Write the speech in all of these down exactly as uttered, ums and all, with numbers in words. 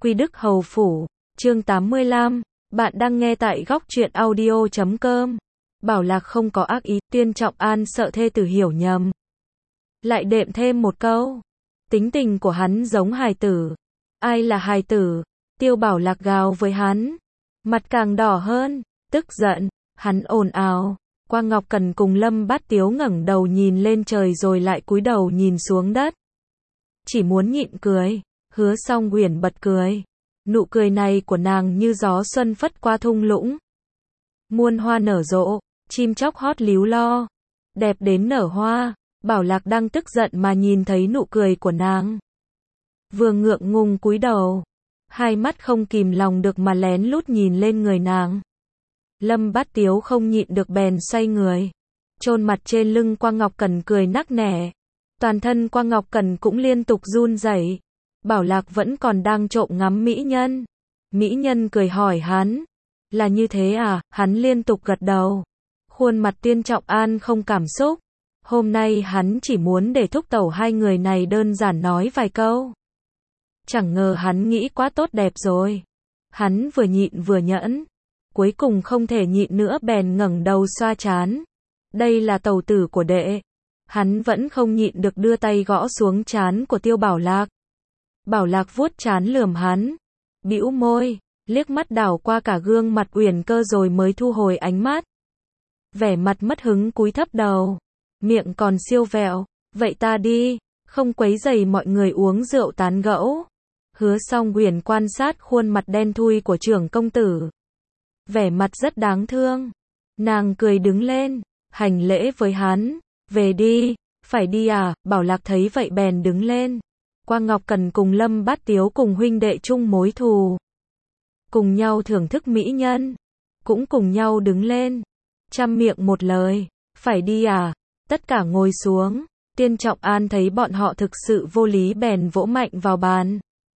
Quy Đức Hầu Phủ, chương tám mươi lăm, bạn đang nghe tại góc truyện audio chấm com. Bảo Lạc không có ác ý, Tiên Trọng An sợ thê tử hiểu nhầm. Lại đệm thêm một câu. Tính tình của hắn giống hài tử. Ai là hài tử? Tiêu Bảo Lạc gào với hắn. Mặt càng đỏ hơn, tức giận, hắn ồn ào. Quang Ngọc Cần cùng Lâm Bát Tiếu ngẩng đầu nhìn lên trời rồi lại cúi đầu nhìn xuống đất. Chỉ muốn nhịn cười. Hứa Song Uyển bật cười. Nụ cười này của nàng như gió xuân phất qua thung lũng. Muôn hoa nở rộ, chim chóc hót líu lo. Đẹp đến nở hoa. Bảo Lạc đang tức giận mà nhìn thấy nụ cười của nàng. Vừa ngượng ngùng cúi đầu. Hai mắt không kìm lòng được mà lén lút nhìn lên người nàng. Lâm Bát Tiếu không nhịn được bèn xoay người. Chôn mặt trên lưng Quang Ngọc Cần cười nắc nẻ. Toàn thân Quang Ngọc Cần cũng liên tục run rẩy. Bảo Lạc vẫn còn đang trộm ngắm mỹ nhân. Mỹ nhân cười hỏi hắn. Là như thế à? Hắn liên tục gật đầu. Khuôn mặt Tiên Trọng An không cảm xúc. Hôm nay hắn chỉ muốn để thúc tẩu hai người này đơn giản nói vài câu. Chẳng ngờ hắn nghĩ quá tốt đẹp rồi. Hắn vừa nhịn vừa nhẫn. Cuối cùng không thể nhịn nữa bèn ngẩng đầu xoa trán. Đây là tẩu tử của đệ. Hắn vẫn không nhịn được đưa tay gõ xuống trán của Tiêu Bảo Lạc. Bảo Lạc vuốt trán lườm hắn. Bĩu môi, liếc mắt đảo qua cả gương mặt Uyển Cơ rồi mới thu hồi ánh mắt. Vẻ mặt mất hứng cúi thấp đầu. Miệng còn siêu vẹo. Vậy ta đi, không quấy rầy mọi người uống rượu tán gẫu. Hứa Song Uyển quan sát khuôn mặt đen thui của trưởng công tử. Vẻ mặt rất đáng thương. Nàng cười đứng lên, hành lễ với hắn. Về đi, phải đi à? Bảo Lạc thấy vậy bèn đứng lên. Quang Ngọc Cần cùng Lâm Bát Tiếu cùng huynh đệ chung mối thù. Cùng nhau thưởng thức mỹ nhân. Cũng cùng nhau đứng lên. Trăm miệng một lời. Phải đi à? Tất cả ngồi xuống. Tiên Trọng An thấy bọn họ thực sự vô lý bèn vỗ mạnh vào bàn.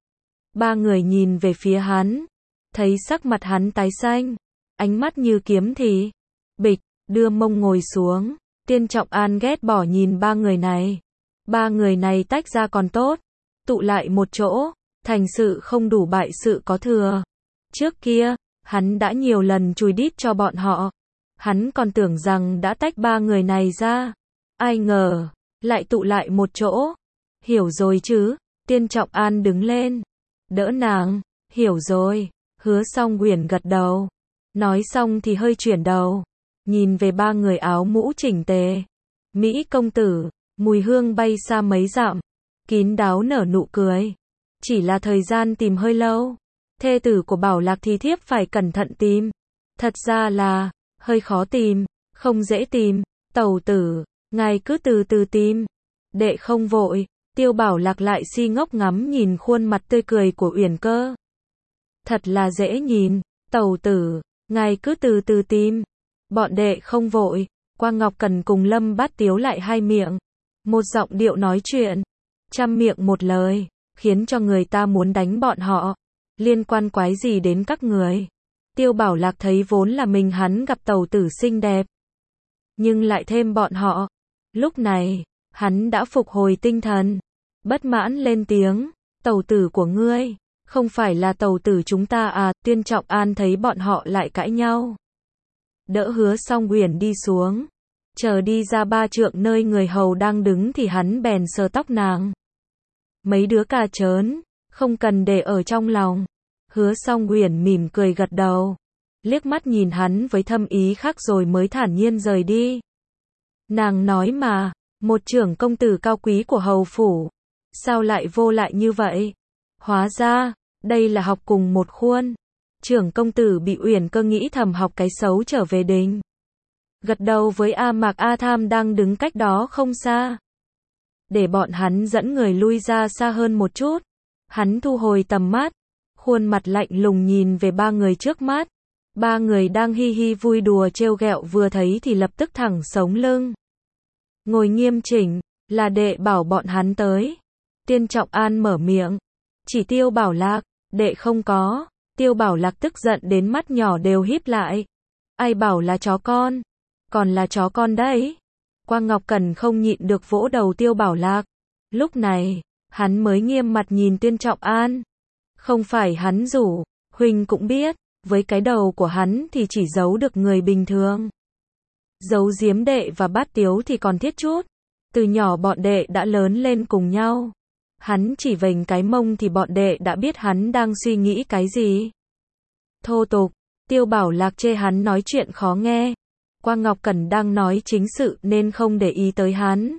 Ba người nhìn về phía hắn. Thấy sắc mặt hắn tái xanh. Ánh mắt như kiếm thì. Bịch, đưa mông ngồi xuống. Tiên Trọng An ghét bỏ nhìn ba người này. Ba người này tách ra còn tốt. Tụ lại một chỗ. Thành sự không đủ bại sự có thừa. Trước kia, hắn đã nhiều lần chùi đít cho bọn họ. Hắn còn tưởng rằng đã tách ba người này ra. Ai ngờ, lại tụ lại một chỗ. Hiểu rồi chứ? Tiên Trọng An đứng lên. Đỡ nàng. Hiểu rồi. Hứa Song Uyển gật đầu. Nói xong thì hơi chuyển đầu. Nhìn về ba người áo mũ chỉnh tề. Mỹ công tử. Mùi hương bay xa mấy dặm. Kín đáo nở nụ cười. Chỉ là thời gian tìm hơi lâu. Thê tử của Bảo Lạc thì thiếp phải cẩn thận tìm. Thật ra là, hơi khó tìm, không dễ tìm. Tẩu tử, ngài cứ từ từ tìm. Đệ không vội. Tiêu Bảo Lạc lại si ngốc ngắm nhìn khuôn mặt tươi cười của Uyển Cơ. Thật là dễ nhìn. Tẩu tử, ngài cứ từ từ tìm. Bọn đệ không vội. Quang Ngọc Cần cùng Lâm Bát Tiếu lại hai miệng. Một giọng điệu nói chuyện. Trăm miệng một lời. Khiến cho người ta muốn đánh bọn họ. Liên quan quái gì đến các người? Tiêu Bảo Lạc thấy vốn là mình hắn gặp tẩu tử xinh đẹp. Nhưng lại thêm bọn họ. Lúc này, hắn đã phục hồi tinh thần. Bất mãn lên tiếng. Tẩu tử của ngươi. Không phải là tẩu tử chúng ta à? Tiên Trọng An thấy bọn họ lại cãi nhau. Đỡ Hứa Song Uyển đi xuống. Chờ đi ra ba trượng nơi người hầu đang đứng thì hắn bèn sờ tóc nàng. Mấy đứa cà chớn, không cần để ở trong lòng. Hứa Song Uyển mỉm cười gật đầu. Liếc mắt nhìn hắn với thâm ý khác rồi mới thản nhiên rời đi. Nàng nói mà, một trưởng công tử cao quý của hầu phủ. Sao lại vô lại như vậy? Hóa ra, đây là học cùng một khuôn. Trưởng công tử bị Uyển Cơ nghĩ thầm học cái xấu trở về đình. Gật đầu với A Mạc A Tham đang đứng cách đó không xa. Để bọn hắn dẫn người lui ra xa hơn một chút. Hắn thu hồi tầm mắt. Khuôn mặt lạnh lùng nhìn về ba người trước mắt. Ba người đang hi hi vui đùa trêu ghẹo vừa thấy thì lập tức thẳng sống lưng. Ngồi nghiêm chỉnh, là đệ bảo bọn hắn tới. Tiên Trọng An mở miệng. Chỉ Tiêu Bảo Lạc, đệ không có. Tiêu Bảo Lạc tức giận đến mắt nhỏ đều híp lại. Ai bảo là chó con? Còn là chó con đấy. Quang Ngọc Cần không nhịn được vỗ đầu Tiêu Bảo Lạc. Lúc này, hắn mới nghiêm mặt nhìn Tiên Trọng An. Không phải hắn rủ, huynh cũng biết, với cái đầu của hắn thì chỉ giấu được người bình thường. Giấu giếm đệ và Bát Tiếu thì còn thiết chút. Từ nhỏ bọn đệ đã lớn lên cùng nhau. Hắn chỉ vểnh cái mông thì bọn đệ đã biết hắn đang suy nghĩ cái gì. Thô tục, Tiêu Bảo Lạc chê hắn nói chuyện khó nghe. Quang Ngọc Cẩn đang nói chính sự nên không để ý tới hắn.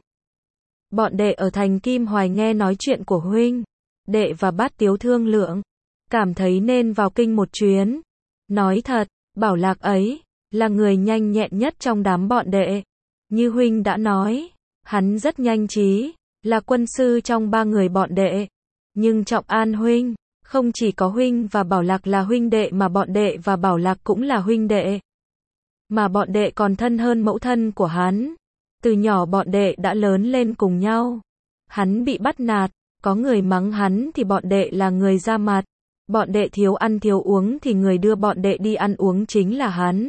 Bọn đệ ở thành Kim Hoài nghe nói chuyện của huynh. Đệ và Bát Tiếu thương lượng. Cảm thấy nên vào kinh một chuyến. Nói thật, Bảo Lạc ấy, là người nhanh nhẹn nhất trong đám bọn đệ. Như huynh đã nói, hắn rất nhanh trí, là quân sư trong ba người bọn đệ. Nhưng Trọng An huynh, không chỉ có huynh và Bảo Lạc là huynh đệ mà bọn đệ và Bảo Lạc cũng là huynh đệ. Mà bọn đệ còn thân hơn mẫu thân của hắn. Từ nhỏ bọn đệ đã lớn lên cùng nhau. Hắn bị bắt nạt, có người mắng hắn thì bọn đệ là người ra mặt. Bọn đệ thiếu ăn thiếu uống thì người đưa bọn đệ đi ăn uống chính là hắn.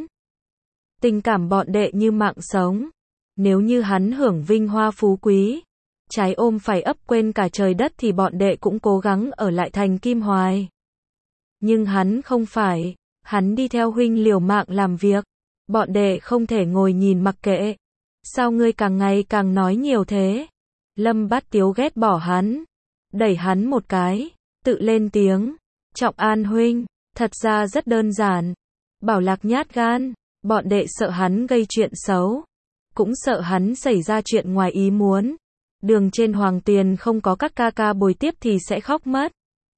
Tình cảm bọn đệ như mạng sống. Nếu như hắn hưởng vinh hoa phú quý, trái ôm phải ấp quên cả trời đất thì bọn đệ cũng cố gắng ở lại thành Kim Hoài. Nhưng hắn không phải, hắn đi theo huynh liều mạng làm việc. Bọn đệ không thể ngồi nhìn mặc kệ. Sao ngươi càng ngày càng nói nhiều thế? Lâm Bát Tiếu ghét bỏ hắn, đẩy hắn một cái, tự lên tiếng. Trọng An huynh, thật ra rất đơn giản. Bảo Lạc nhát gan, bọn đệ sợ hắn gây chuyện xấu. Cũng sợ hắn xảy ra chuyện ngoài ý muốn. Đường trên Hoàng Tuyền không có các ca ca bồi tiếp thì sẽ khóc mất.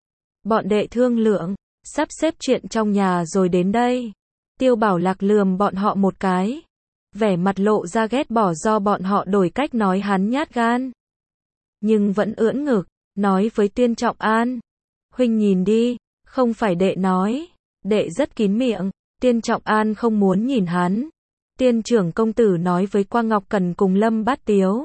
Bọn đệ thương lượng, sắp xếp chuyện trong nhà rồi đến đây. Tiêu Bảo Lạc lườm bọn họ một cái. Vẻ mặt lộ ra ghét bỏ do bọn họ đổi cách nói hắn nhát gan. Nhưng vẫn ưỡn ngực, nói với Tuyên Trọng An. Huynh nhìn đi, không phải đệ nói. Đệ rất kín miệng. Tuyên Trọng An không muốn nhìn hắn. Tiên trưởng công tử nói với Quang Ngọc Cẩn cùng Lâm Bát Tiếu.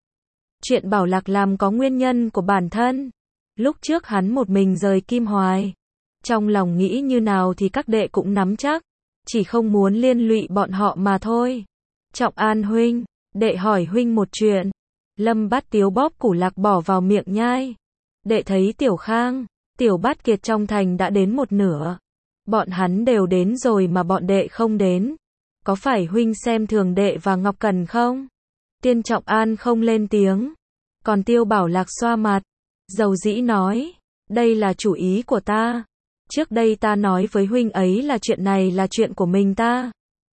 Chuyện Bảo Lạc làm có nguyên nhân của bản thân. Lúc trước hắn một mình rời Kim Hoài. Trong lòng nghĩ như nào thì các đệ cũng nắm chắc. Chỉ không muốn liên lụy bọn họ mà thôi. Trọng An huynh, đệ hỏi huynh một chuyện. Lâm Bát Tiếu bóp củ lạc bỏ vào miệng nhai. Đệ thấy Tiểu Khang, Tiểu Bát Kiệt trong thành đã đến một nửa. Bọn hắn đều đến rồi mà bọn đệ không đến. Có phải huynh xem thường đệ và Ngọc Cần không? Tiên Trọng An không lên tiếng. Còn Tiêu Bảo Lạc xoa mặt. Dầu dĩ nói. Đây là chủ ý của ta. Trước đây ta nói với huynh ấy là chuyện này là chuyện của mình ta.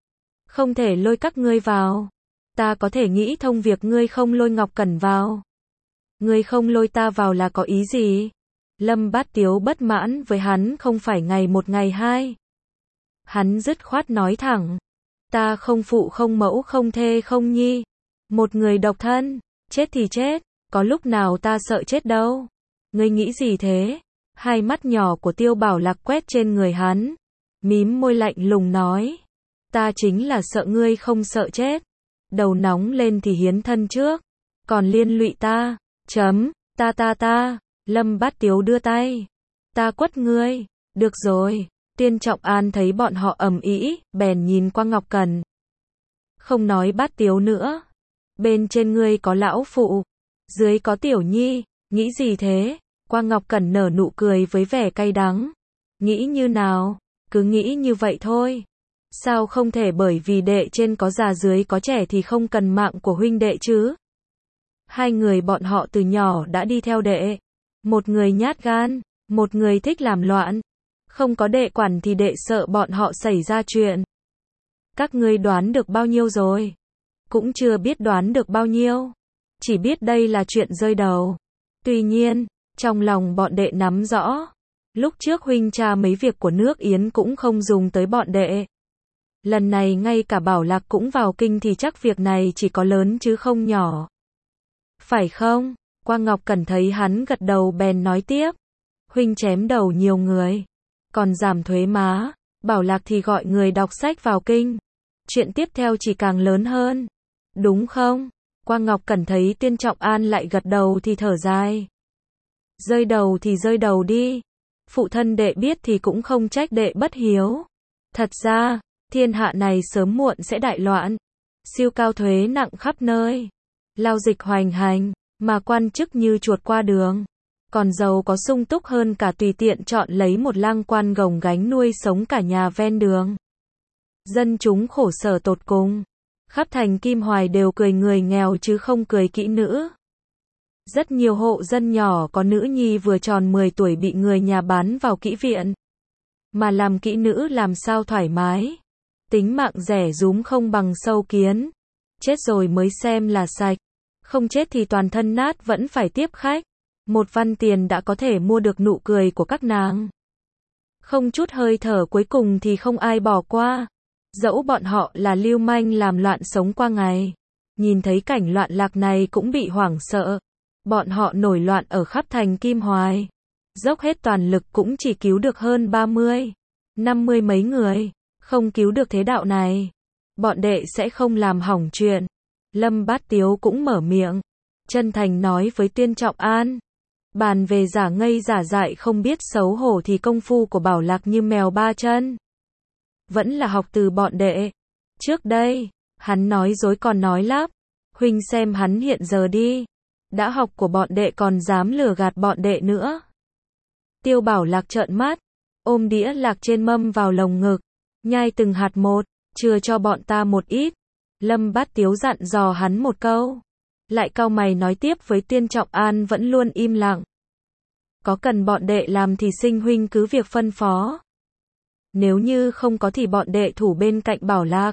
Không thể lôi các ngươi vào. Ta có thể nghĩ thông việc ngươi không lôi Ngọc Cẩn vào. Ngươi không lôi ta vào là có ý gì? Lâm Bát Tiếu bất mãn với hắn không phải ngày một ngày hai. Hắn dứt khoát nói thẳng. Ta không phụ không mẫu không thê không nhi. Một người độc thân, chết thì chết, có lúc nào ta sợ chết đâu. Ngươi nghĩ gì thế? Hai mắt nhỏ của Tiêu Bảo Lạc quét trên người hắn. Mím môi lạnh lùng nói. Ta chính là sợ ngươi không sợ chết. Đầu nóng lên thì hiến thân trước. Còn liên lụy ta. Chấm. Ta ta ta. Lâm Bát Tiếu đưa tay. Ta quất ngươi. Được rồi. Tiên Trọng An thấy bọn họ ầm ĩ, bèn nhìn qua Ngọc Cần. Không nói Bát Tiếu nữa. Bên trên ngươi có lão phụ. Dưới có Tiểu Nhi. Nghĩ gì thế? Quang Ngọc Cẩn nở nụ cười với vẻ cay đắng. Nghĩ như nào? Cứ nghĩ như vậy thôi. Sao không thể bởi vì đệ trên có già dưới có trẻ thì không cần mạng của huynh đệ chứ? Hai người bọn họ từ nhỏ đã đi theo đệ. Một người nhát gan, một người thích làm loạn. Không có đệ quản thì đệ sợ bọn họ xảy ra chuyện. Các ngươi đoán được bao nhiêu rồi? Cũng chưa biết đoán được bao nhiêu. Chỉ biết đây là chuyện rơi đầu. Tuy nhiên, trong lòng bọn đệ nắm rõ. Lúc trước huynh tra mấy việc của nước Yến cũng không dùng tới bọn đệ. Lần này ngay cả Bảo Lạc cũng vào kinh thì chắc việc này chỉ có lớn chứ không nhỏ. Phải không? Quang Ngọc Cẩn thấy hắn gật đầu bèn nói tiếp. Huynh chém đầu nhiều người. Còn giảm thuế má. Bảo Lạc thì gọi người đọc sách vào kinh. Chuyện tiếp theo chỉ càng lớn hơn. Đúng không? Quang Ngọc Cẩn thấy Tiên Trọng An lại gật đầu thì thở dài. Rơi đầu thì rơi đầu đi. Phụ thân đệ biết thì cũng không trách đệ bất hiếu. Thật ra, thiên hạ này sớm muộn sẽ đại loạn. Siêu cao thuế nặng khắp nơi. Lao dịch hoành hành, mà quan chức như chuột qua đường. còn giàu có sung túc hơn cả tùy tiện chọn lấy một lang quan gồng gánh nuôi sống cả nhà ven đường. Dân chúng khổ sở tột cùng. Khắp thành Kim Hoài đều cười người nghèo chứ không cười kỹ nữ. Rất nhiều hộ dân nhỏ có nữ nhi vừa tròn mười tuổi bị người nhà bán vào kỹ viện. Mà làm kỹ nữ làm sao thoải mái. Tính mạng rẻ rúm không bằng sâu kiến. Chết rồi mới xem là sạch. Không chết thì toàn thân nát vẫn phải tiếp khách. Một văn tiền đã có thể mua được nụ cười của các nàng. Không chút hơi thở cuối cùng thì không ai bỏ qua. Dẫu bọn họ là lưu manh làm loạn sống qua ngày. Nhìn thấy cảnh loạn lạc này cũng bị hoảng sợ. Bọn họ nổi loạn ở khắp thành Kim Hoài. Dốc hết toàn lực cũng chỉ cứu được hơn ba mươi, năm mươi mấy người. Không cứu được thế đạo này. Bọn đệ sẽ không làm hỏng chuyện. Lâm Bát Tiếu cũng mở miệng. Chân thành nói với Tuyên Trọng An. Bàn về giả ngây giả dại không biết xấu hổ thì công phu của Bảo Lạc như mèo ba chân. Vẫn là học từ bọn đệ. Trước đây, hắn nói dối còn nói lắp. Huynh xem hắn hiện giờ đi. Đã học của bọn đệ còn dám lừa gạt bọn đệ nữa. Tiêu Bảo Lạc trợn mắt. Ôm đĩa lạc trên mâm vào lồng ngực. Nhai từng hạt một. Chừa cho bọn ta một ít. Lâm Bát Tiếu dặn dò hắn một câu. Lại cau mày nói tiếp với Tuyên Trọng An vẫn luôn im lặng. Có cần bọn đệ làm thì sinh huynh cứ việc phân phó. Nếu như không có thì bọn đệ thủ bên cạnh Bảo Lạc.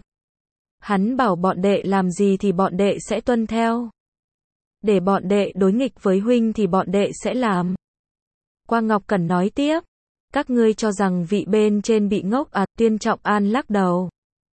Hắn bảo bọn đệ làm gì thì bọn đệ sẽ tuân theo. Để bọn đệ đối nghịch với huynh thì bọn đệ sẽ làm. Quang Ngọc Cẩn nói tiếp. Các ngươi cho rằng vị bên trên bị ngốc à? Tuyên Trọng An lắc đầu.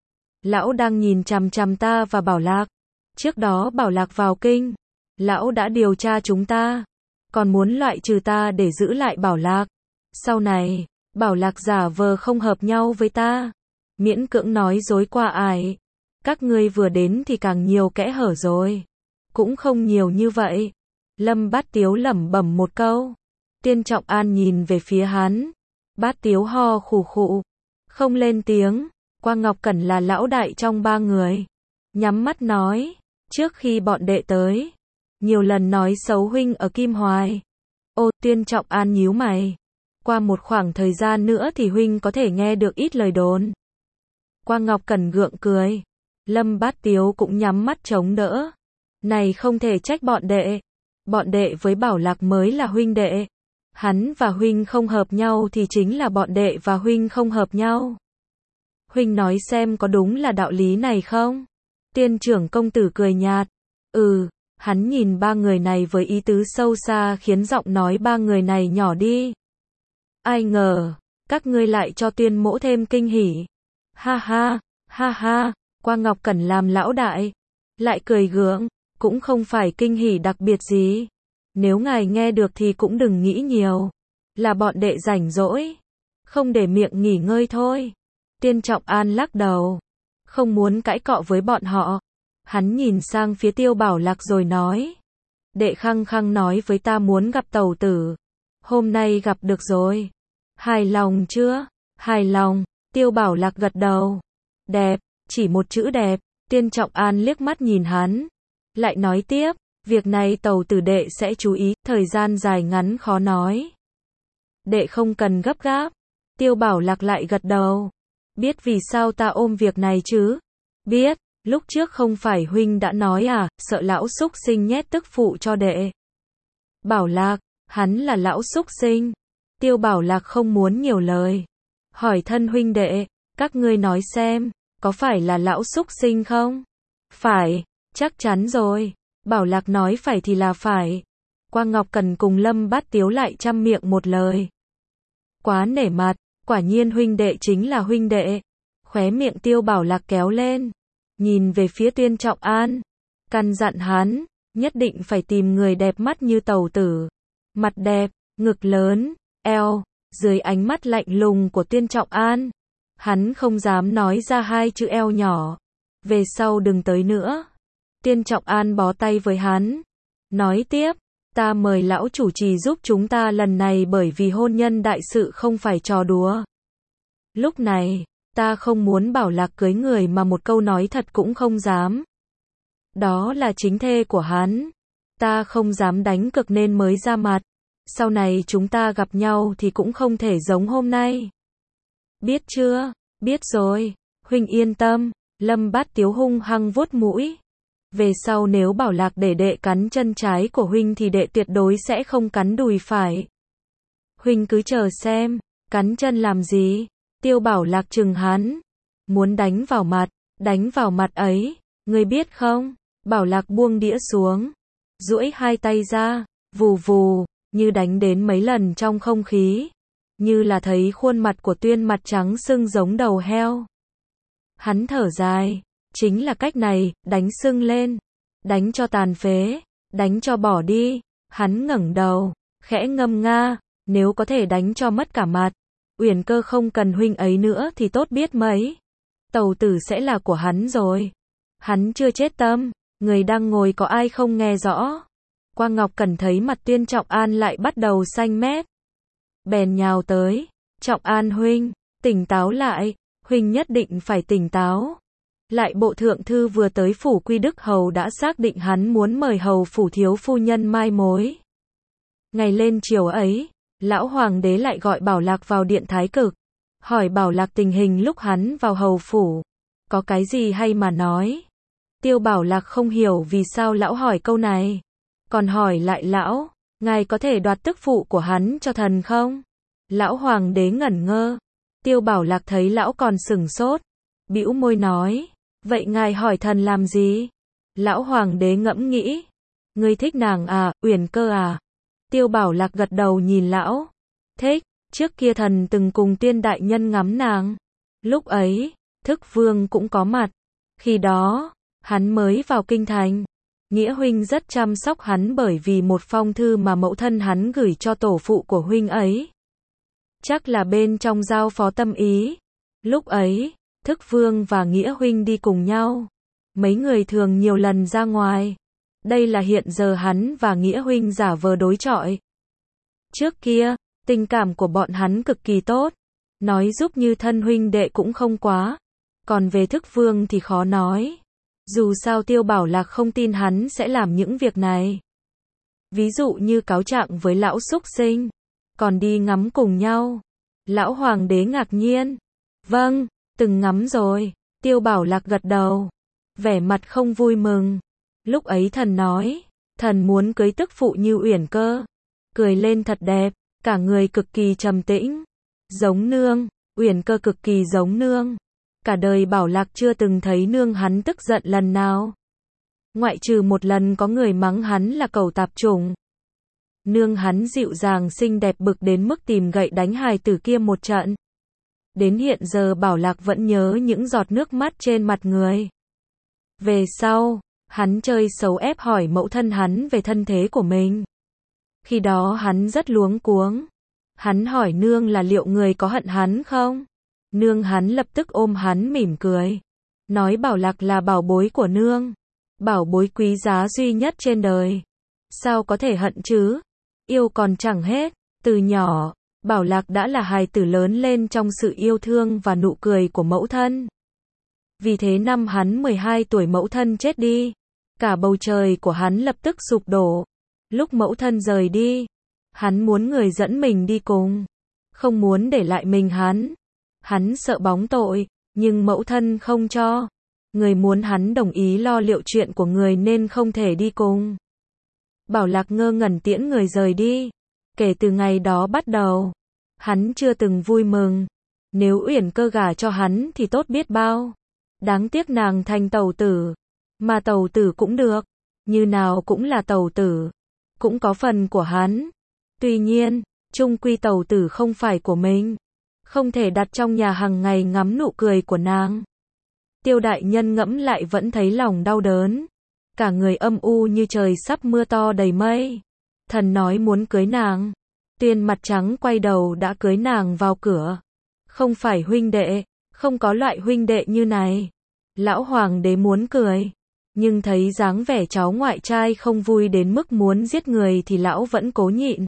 Lão đang nhìn chằm chằm ta và Bảo Lạc. Trước đó Bảo Lạc vào kinh. Lão đã điều tra chúng ta. Còn muốn loại trừ ta để giữ lại Bảo Lạc. Sau này, Bảo Lạc giả vờ không hợp nhau với ta. Miễn cưỡng nói dối qua ải. Các ngươi vừa đến thì càng nhiều kẽ hở rồi. Cũng không nhiều như vậy. Lâm Bát Tiếu lẩm bẩm một câu. Tuyên Trọng An nhìn về phía hắn. Bát Tiếu ho khù khụ. Không lên tiếng. Quang Ngọc Cẩn là lão đại trong ba người. Nhắm mắt nói. Trước khi bọn đệ tới. Nhiều lần nói xấu huynh ở Kim Hoài. Ô, Tuyên Trọng An nhíu mày. Qua một khoảng thời gian nữa thì huynh có thể nghe được ít lời đồn. Quang Ngọc Cẩn gượng cười. Lâm Bát Tiếu cũng nhắm mắt chống đỡ. Này không thể trách bọn đệ. Bọn đệ với Bảo Lạc mới là huynh đệ. Hắn và huynh không hợp nhau thì chính là bọn đệ và huynh không hợp nhau. Huynh nói xem có đúng là đạo lý này không? Tiên trưởng công tử cười nhạt. Ừ, hắn nhìn ba người này với ý tứ sâu xa khiến giọng nói ba người này nhỏ đi. Ai ngờ, các ngươi lại cho Tuyên mỗ thêm kinh hỉ. Ha ha, ha ha, Quang Ngọc Cẩn làm lão đại. Lại cười gượng, cũng không phải kinh hỉ đặc biệt gì. Nếu ngài nghe được thì cũng đừng nghĩ nhiều. Là bọn đệ rảnh rỗi. Không để miệng nghỉ ngơi thôi. Tuyên Trọng An lắc đầu. Không muốn cãi cọ với bọn họ. Hắn nhìn sang phía Tiêu Bảo Lạc rồi nói. Đệ khăng khăng nói với ta muốn gặp tẩu tử. Hôm nay gặp được rồi. Hài lòng chưa? Hài lòng. Tiêu Bảo Lạc gật đầu. Đẹp, chỉ một chữ đẹp. Tuyên Trọng An liếc mắt nhìn hắn. Lại nói tiếp. Việc này tẩu tử đệ sẽ chú ý. Thời gian dài ngắn khó nói. Đệ không cần gấp gáp. Tiêu Bảo Lạc lại gật đầu. Biết vì sao ta ôm việc này chứ? Biết, lúc trước không phải huynh đã nói à, sợ lão súc sinh nhét tức phụ cho đệ. Bảo Lạc, hắn là lão súc sinh. Tiêu Bảo Lạc không muốn nhiều lời. Hỏi thân huynh đệ, các ngươi nói xem, có phải là lão súc sinh không? Phải, chắc chắn rồi. Bảo Lạc nói phải thì là phải. Quang Ngọc Cần cùng Lâm Bát Tiếu lại chăm miệng một lời. Quá nể mặt. Quả nhiên huynh đệ chính là huynh đệ. Khóe miệng Tiêu Bảo Lạc kéo lên. Nhìn về phía Tuyên Trọng An. Căn dặn hắn. Nhất định phải tìm người đẹp mắt như tẩu tử. Mặt đẹp, ngực lớn, eo. Dưới ánh mắt lạnh lùng của Tuyên Trọng An. Hắn không dám nói ra hai chữ eo nhỏ. Về sau đừng tới nữa. Tuyên Trọng An bó tay với hắn. Nói tiếp. Ta mời lão chủ trì giúp chúng ta lần này bởi vì hôn nhân đại sự không phải trò đùa. Lúc này, ta không muốn Bảo Lạc cưới người mà một câu nói thật cũng không dám. Đó là chính thê của hắn. Ta không dám đánh cược nên mới ra mặt. sau này chúng ta gặp nhau thì cũng không thể giống hôm nay. Biết chưa? Biết rồi, huynh yên tâm. Lâm Bát Tiếu hung hăng vuốt mũi. Về sau nếu Bảo Lạc để đệ cắn chân trái của huynh thì đệ tuyệt đối sẽ không cắn đùi phải. Huynh cứ chờ xem, cắn chân làm gì? Tiêu Bảo Lạc trừng hắn. Muốn đánh vào mặt, đánh vào mặt ấy, ngươi biết không? Bảo Lạc buông đĩa xuống, duỗi hai tay ra, vù vù, như đánh đến mấy lần trong không khí. Như là thấy khuôn mặt của Tuyên mặt trắng sưng giống đầu heo. Hắn thở dài, chính là cách này, đánh sưng lên, đánh cho tàn phế, đánh cho bỏ đi. Hắn ngẩng đầu, khẽ ngâm nga, nếu có thể đánh cho mất cả mặt, Uyển Cơ không cần huynh ấy nữa thì tốt biết mấy. Tẩu tử sẽ là của hắn rồi. Hắn chưa chết tâm, người đang ngồi có ai không nghe rõ. Quang Ngọc Cẩn thấy mặt Tuyên Trọng An lại bắt đầu xanh mét, bèn nhào tới. Trọng An huynh, tỉnh táo lại, huynh nhất định phải tỉnh táo. Lại bộ thượng thư vừa tới phủ Quy Đức Hầu đã xác định hắn muốn mời hầu phủ thiếu phu nhân mai mối. Ngày lên chiều ấy, lão hoàng đế lại gọi Bảo Lạc vào điện thái cực, hỏi Bảo Lạc tình hình lúc hắn vào hầu phủ, có cái gì hay mà nói. Tiêu Bảo Lạc không hiểu vì sao lão hỏi câu này, còn hỏi lại lão, ngài có thể đoạt tức phụ của hắn cho thần không? Lão hoàng đế ngẩn ngơ. Tiêu Bảo Lạc thấy lão còn sửng sốt, bĩu môi nói, vậy ngài hỏi thần làm gì? Lão hoàng đế ngẫm nghĩ, ngươi thích nàng à, Uyển Cơ à? Tiêu Bảo Lạc gật đầu nhìn lão, thích, trước kia thần từng cùng Tuyên đại nhân ngắm nàng. Lúc ấy, Thức Vương cũng có mặt, khi đó, hắn mới vào kinh thành. Nghĩa huynh rất chăm sóc hắn bởi vì một phong thư mà mẫu thân hắn gửi cho tổ phụ của huynh ấy. Chắc là bên trong giao phó tâm ý. Lúc ấy, Thức Vương và Nghĩa huynh đi cùng nhau. Mấy người thường nhiều lần ra ngoài. Đây là hiện giờ hắn và Nghĩa huynh giả vờ đối chọi. Trước kia, tình cảm của bọn hắn cực kỳ tốt. Nói giúp như thân huynh đệ cũng không quá. Còn về Thức Vương thì khó nói. Dù sao Tiêu Bảo Lạc không tin hắn sẽ làm những việc này. Ví dụ như cáo trạng với lão súc sinh, còn đi ngắm cùng nhau. Lão hoàng đế ngạc nhiên. Vâng, từng ngắm rồi. Tiêu Bảo Lạc gật đầu, vẻ mặt không vui mừng. Lúc ấy thần nói, thần muốn cưới tức phụ như Uyển Cơ. Cười lên thật đẹp, cả người cực kỳ trầm tĩnh. Giống nương, Uyển Cơ cực kỳ giống nương. Cả đời Bảo Lạc chưa từng thấy nương hắn tức giận lần nào. Ngoại trừ một lần có người mắng hắn là cẩu tạp chủng. Nương hắn dịu dàng xinh đẹp bực đến mức tìm gậy đánh hài tử kia một trận. Đến hiện giờ Bảo Lạc vẫn nhớ những giọt nước mắt trên mặt người. Về sau, hắn chơi xấu ép hỏi mẫu thân hắn về thân thế của mình. Khi đó hắn rất luống cuống. Hắn hỏi nương là liệu người có hận hắn không? Nương hắn lập tức ôm hắn mỉm cười. Nói Bảo Lạc là bảo bối của nương. Bảo bối quý giá duy nhất trên đời. Sao có thể hận chứ? Yêu còn chẳng hết. Từ nhỏ, Bảo Lạc đã là hài tử lớn lên trong sự yêu thương và nụ cười của mẫu thân. Vì thế năm hắn mười hai tuổi mẫu thân chết đi. Cả bầu trời của hắn lập tức sụp đổ. Lúc mẫu thân rời đi, hắn muốn người dẫn mình đi cùng. Không muốn để lại mình hắn. Hắn sợ bóng tội, nhưng mẫu thân không cho. Người muốn hắn đồng ý lo liệu chuyện của người nên không thể đi cùng. Bảo Lạc ngơ ngẩn tiễn người rời đi. Kể từ ngày đó bắt đầu, hắn chưa từng vui mừng. Nếu Uyển Cơ gả cho hắn thì tốt biết bao. Đáng tiếc nàng thành tẩu tử. Mà tẩu tử cũng được. Như nào cũng là tẩu tử. Cũng có phần của hắn. Tuy nhiên, chung quy tẩu tử không phải của mình. Không thể đặt trong nhà hàng ngày ngắm nụ cười của nàng. Tiêu đại nhân ngẫm lại vẫn thấy lòng đau đớn. Cả người âm u như trời sắp mưa to đầy mây. Thần nói muốn cưới nàng. Tuyên mặt trắng quay đầu đã cưới nàng vào cửa. Không phải huynh đệ, không có loại huynh đệ như này. Lão hoàng đế muốn cười. Nhưng thấy dáng vẻ cháu ngoại trai không vui đến mức muốn giết người thì lão vẫn cố nhịn.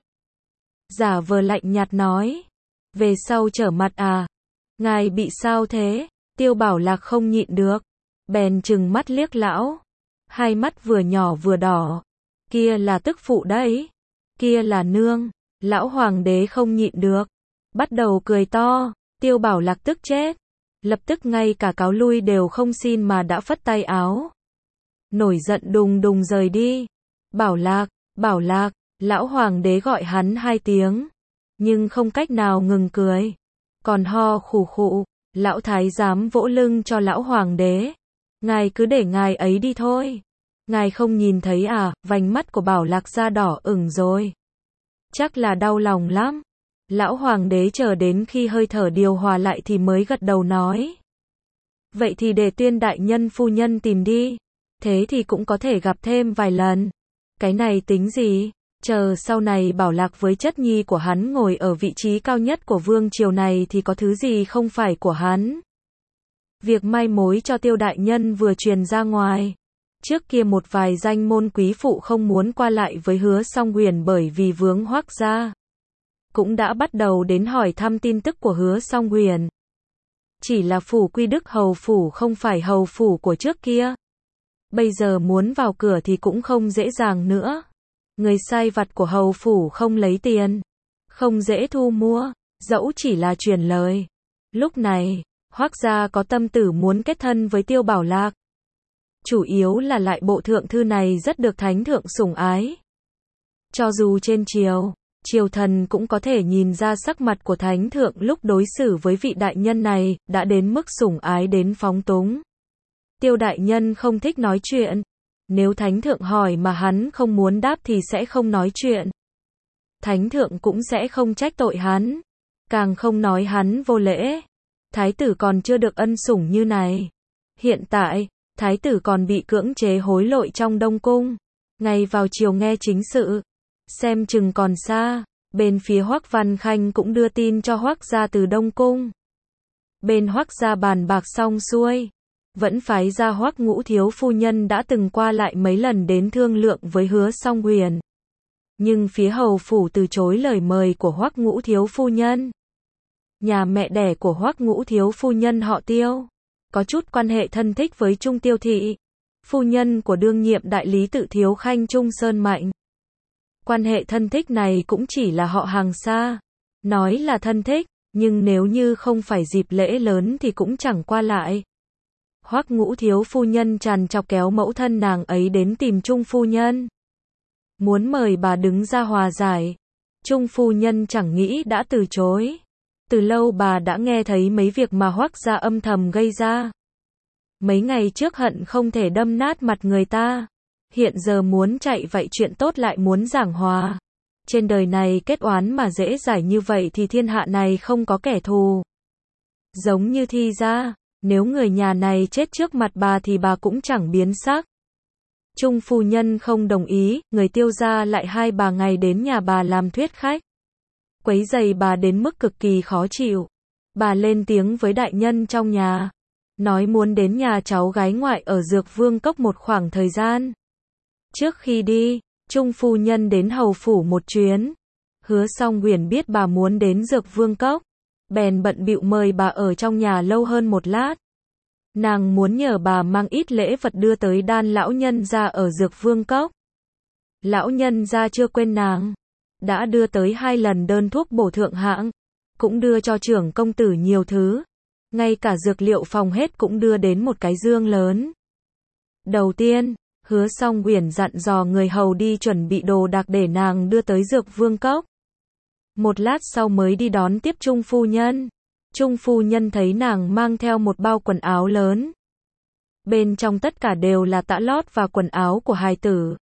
Giả vờ lạnh nhạt nói. Về sau trở mặt à? Ngài bị sao thế? Tiêu Bảo Lạc không nhịn được. Bèn trừng mắt liếc lão. Hai mắt vừa nhỏ vừa đỏ. Kia là tức phụ đấy. Kia là nương. Lão hoàng đế không nhịn được, bắt đầu cười to, Tiêu Bảo Lạc tức chết, lập tức ngay cả cáo lui đều không xin mà đã phất tay áo. Nổi giận đùng đùng rời đi. Bảo Lạc, Bảo Lạc, lão hoàng đế gọi hắn hai tiếng, nhưng không cách nào ngừng cười, còn ho khủ khụ. Lão thái giám vỗ lưng cho lão hoàng đế, ngài cứ để ngài ấy đi thôi, ngài không nhìn thấy à, vành mắt của Bảo Lạc da đỏ ửng rồi, chắc là đau lòng lắm. Lão hoàng đế chờ đến khi hơi thở điều hòa lại thì mới gật đầu nói, vậy thì để Tuyên đại nhân phu nhân tìm đi, thế thì cũng có thể gặp thêm vài lần. Cái này tính gì? Chờ sau này Bảo Lạc với chất nhi của hắn ngồi ở vị trí cao nhất của vương triều này thì có thứ gì không phải của hắn. Việc mai mối cho Tiêu đại nhân vừa truyền ra ngoài. Trước kia một vài danh môn quý phụ không muốn qua lại với Hứa Song Huyền bởi vì vướng Hoắc gia, cũng đã bắt đầu đến hỏi thăm tin tức của Hứa Song Huyền. Chỉ là phủ Quy Đức hầu phủ không phải hầu phủ của trước kia. Bây giờ muốn vào cửa thì cũng không dễ dàng nữa. Người sai vặt của hầu phủ không lấy tiền, không dễ thu mua, dẫu chỉ là truyền lời. Lúc này, Hoắc gia có tâm tử muốn kết thân với Tiêu Bảo Lạc. Chủ yếu là lại bộ thượng thư này rất được thánh thượng sủng ái. Cho dù trên triều, triều thần cũng có thể nhìn ra sắc mặt của thánh thượng lúc đối xử với vị đại nhân này, đã đến mức sủng ái đến phóng túng. Tiêu đại nhân không thích nói chuyện. Nếu thánh thượng hỏi mà hắn không muốn đáp thì sẽ không nói chuyện. Thánh thượng cũng sẽ không trách tội hắn, càng không nói hắn vô lễ. Thái tử còn chưa được ân sủng như này. Hiện tại, thái tử còn bị cưỡng chế hối lội trong Đông Cung. Ngày vào chiều nghe chính sự, xem chừng còn xa. Bên phía Hoắc Văn Khanh cũng đưa tin cho Hoắc gia từ Đông Cung. Bên Hoắc gia bàn bạc xong xuôi, vẫn phái ra Hoắc Ngũ thiếu phu nhân đã từng qua lại mấy lần đến thương lượng với Hứa Song Huyền. Nhưng phía hầu phủ từ chối lời mời của Hoắc Ngũ thiếu phu nhân. Nhà mẹ đẻ của Hoắc Ngũ thiếu phu nhân họ Tiêu, có chút quan hệ thân thích với Trung Tiêu thị, phu nhân của đương nhiệm đại lý tự Thiếu Khanh Trung Sơn Mạnh. Quan hệ thân thích này cũng chỉ là họ hàng xa, nói là thân thích, nhưng nếu như không phải dịp lễ lớn thì cũng chẳng qua lại. Hoắc Ngũ thiếu phu nhân tràn trọc kéo mẫu thân nàng ấy đến tìm Trung phu nhân, muốn mời bà đứng ra hòa giải. Trung phu nhân chẳng nghĩ đã từ chối. Từ lâu bà đã nghe thấy mấy việc mà Hoắc gia âm thầm gây ra. Mấy ngày trước hận không thể đâm nát mặt người ta, hiện giờ muốn chạy vậy chuyện tốt lại muốn giảng hòa. Trên đời này kết oán mà dễ giải như vậy thì thiên hạ này không có kẻ thù. Giống như Thi gia, nếu người nhà này chết trước mặt bà thì bà cũng chẳng biến sắc. Trung phu nhân không đồng ý, người Tiêu gia lại hai bà ngày đến nhà bà làm thuyết khách, quấy rầy bà đến mức cực kỳ khó chịu. Bà lên tiếng với đại nhân trong nhà, nói muốn đến nhà cháu gái ngoại ở Dược Vương Cốc một khoảng thời gian. Trước khi đi, Trung phu nhân đến hầu phủ một chuyến. Hứa Song Huyền biết bà muốn đến Dược Vương Cốc, bèn bận bịu mời bà ở trong nhà lâu hơn một lát. Nàng muốn nhờ bà mang ít lễ vật đưa tới Đan lão nhân gia ở Dược Vương Cốc. Lão nhân gia chưa quên nàng, đã đưa tới hai lần đơn thuốc bổ thượng hạng, cũng đưa cho trưởng công tử nhiều thứ, ngay cả dược liệu phòng hết cũng đưa đến một cái dương lớn. Đầu tiên, Hứa Song Huyền dặn dò người hầu đi chuẩn bị đồ đạc để nàng đưa tới Dược Vương Cốc. Một lát sau mới đi đón tiếp Trung phu nhân. Trung phu nhân thấy nàng mang theo một bao quần áo lớn. Bên trong tất cả đều là tã lót và quần áo của hài tử.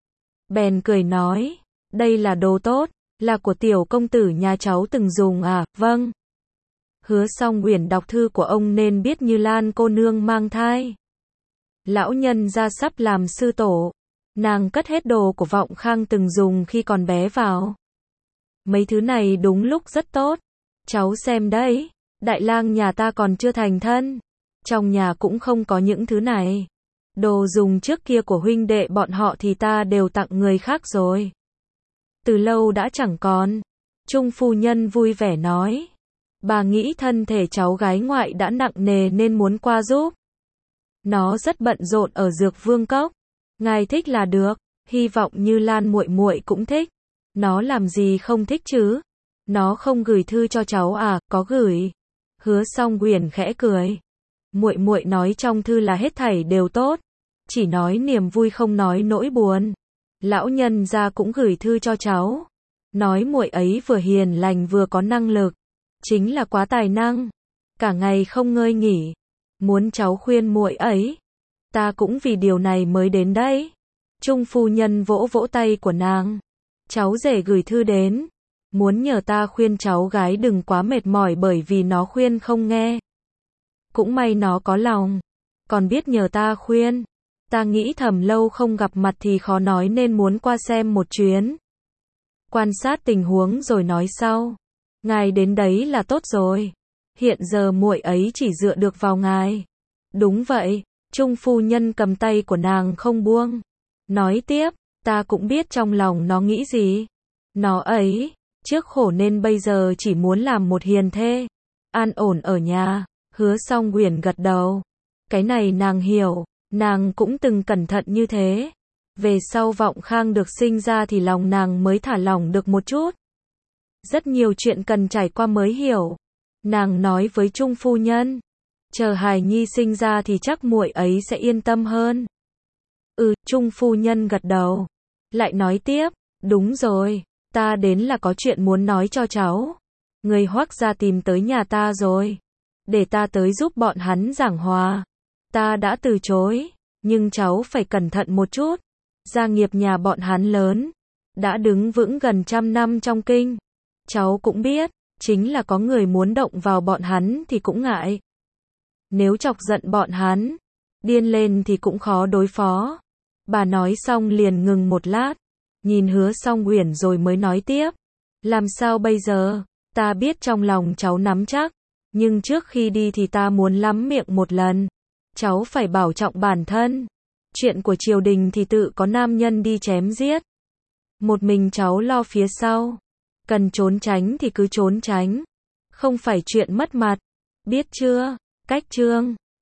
Bèn cười nói, đây là đồ tốt, là của tiểu công tử nhà cháu từng dùng à, vâng. Hứa Song Huyền đọc thư của ông nên biết Như Lan cô nương mang thai. Lão nhân gia sắp làm sư tổ, nàng cất hết đồ của Vọng Khang từng dùng khi còn bé vào. Mấy thứ này đúng lúc rất tốt, cháu xem đấy, đại lang nhà ta còn chưa thành thân, trong nhà cũng không có những thứ này. Đồ dùng trước kia của huynh đệ bọn họ thì ta đều tặng người khác rồi. Từ lâu đã chẳng còn. Trung phu nhân vui vẻ nói, bà nghĩ thân thể cháu gái ngoại đã nặng nề nên muốn qua giúp. Nó rất bận rộn ở Dược Vương Cốc, ngài thích là được, hy vọng Như Lan muội muội cũng thích. Nó làm gì không thích chứ? Nó không gửi thư cho cháu à? Có gửi. Hứa Song Uyển khẽ cười. Muội muội nói trong thư là hết thảy đều tốt, chỉ nói niềm vui không nói nỗi buồn. Lão nhân gia cũng gửi thư cho cháu, nói muội ấy vừa hiền lành vừa có năng lực, chính là quá tài năng, cả ngày không ngơi nghỉ, muốn cháu khuyên muội ấy. Ta cũng vì điều này mới đến đây. Trung phu nhân vỗ vỗ tay của nàng. Cháu rể gửi thư đến, muốn nhờ ta khuyên cháu gái đừng quá mệt mỏi bởi vì nó khuyên không nghe. Cũng may nó có lòng, còn biết nhờ ta khuyên. Ta nghĩ thầm lâu không gặp mặt thì khó nói nên muốn qua xem một chuyến. Quan sát tình huống rồi nói sau. Ngài đến đấy là tốt rồi. Hiện giờ muội ấy chỉ dựa được vào ngài. Đúng vậy, Trung phu nhân cầm tay của nàng không buông. Nói tiếp, ta cũng biết trong lòng nó nghĩ gì. Nó ấy, trước khổ nên bây giờ chỉ muốn làm một hiền thê, an ổn ở nhà. Hứa Song Uyển gật đầu. Cái này nàng hiểu, nàng cũng từng cẩn thận như thế. Về sau Vọng Khang được sinh ra thì lòng nàng mới thả lỏng được một chút. Rất nhiều chuyện cần trải qua mới hiểu. Nàng nói với Trung phu nhân, chờ hài nhi sinh ra thì chắc muội ấy sẽ yên tâm hơn. Ừ, Trung phu nhân gật đầu. Lại nói tiếp, đúng rồi, ta đến là có chuyện muốn nói cho cháu. Người Hoắc gia tìm tới nhà ta rồi, để ta tới giúp bọn hắn giảng hòa. Ta đã từ chối, nhưng cháu phải cẩn thận một chút. Gia nghiệp nhà bọn hắn lớn, đã đứng vững gần trăm năm trong kinh. Cháu cũng biết, chính là có người muốn động vào bọn hắn thì cũng ngại. Nếu chọc giận bọn hắn, điên lên thì cũng khó đối phó. Bà nói xong liền ngừng một lát, nhìn Hứa Song Uyển rồi mới nói tiếp. Làm sao bây giờ? Ta biết trong lòng cháu nắm chắc, nhưng trước khi đi thì ta muốn lắm miệng một lần. Cháu phải bảo trọng bản thân. Chuyện của triều đình thì tự có nam nhân đi chém giết. Một mình cháu lo phía sau. Cần trốn tránh thì cứ trốn tránh. Không phải chuyện mất mặt. Biết chưa? Cách chương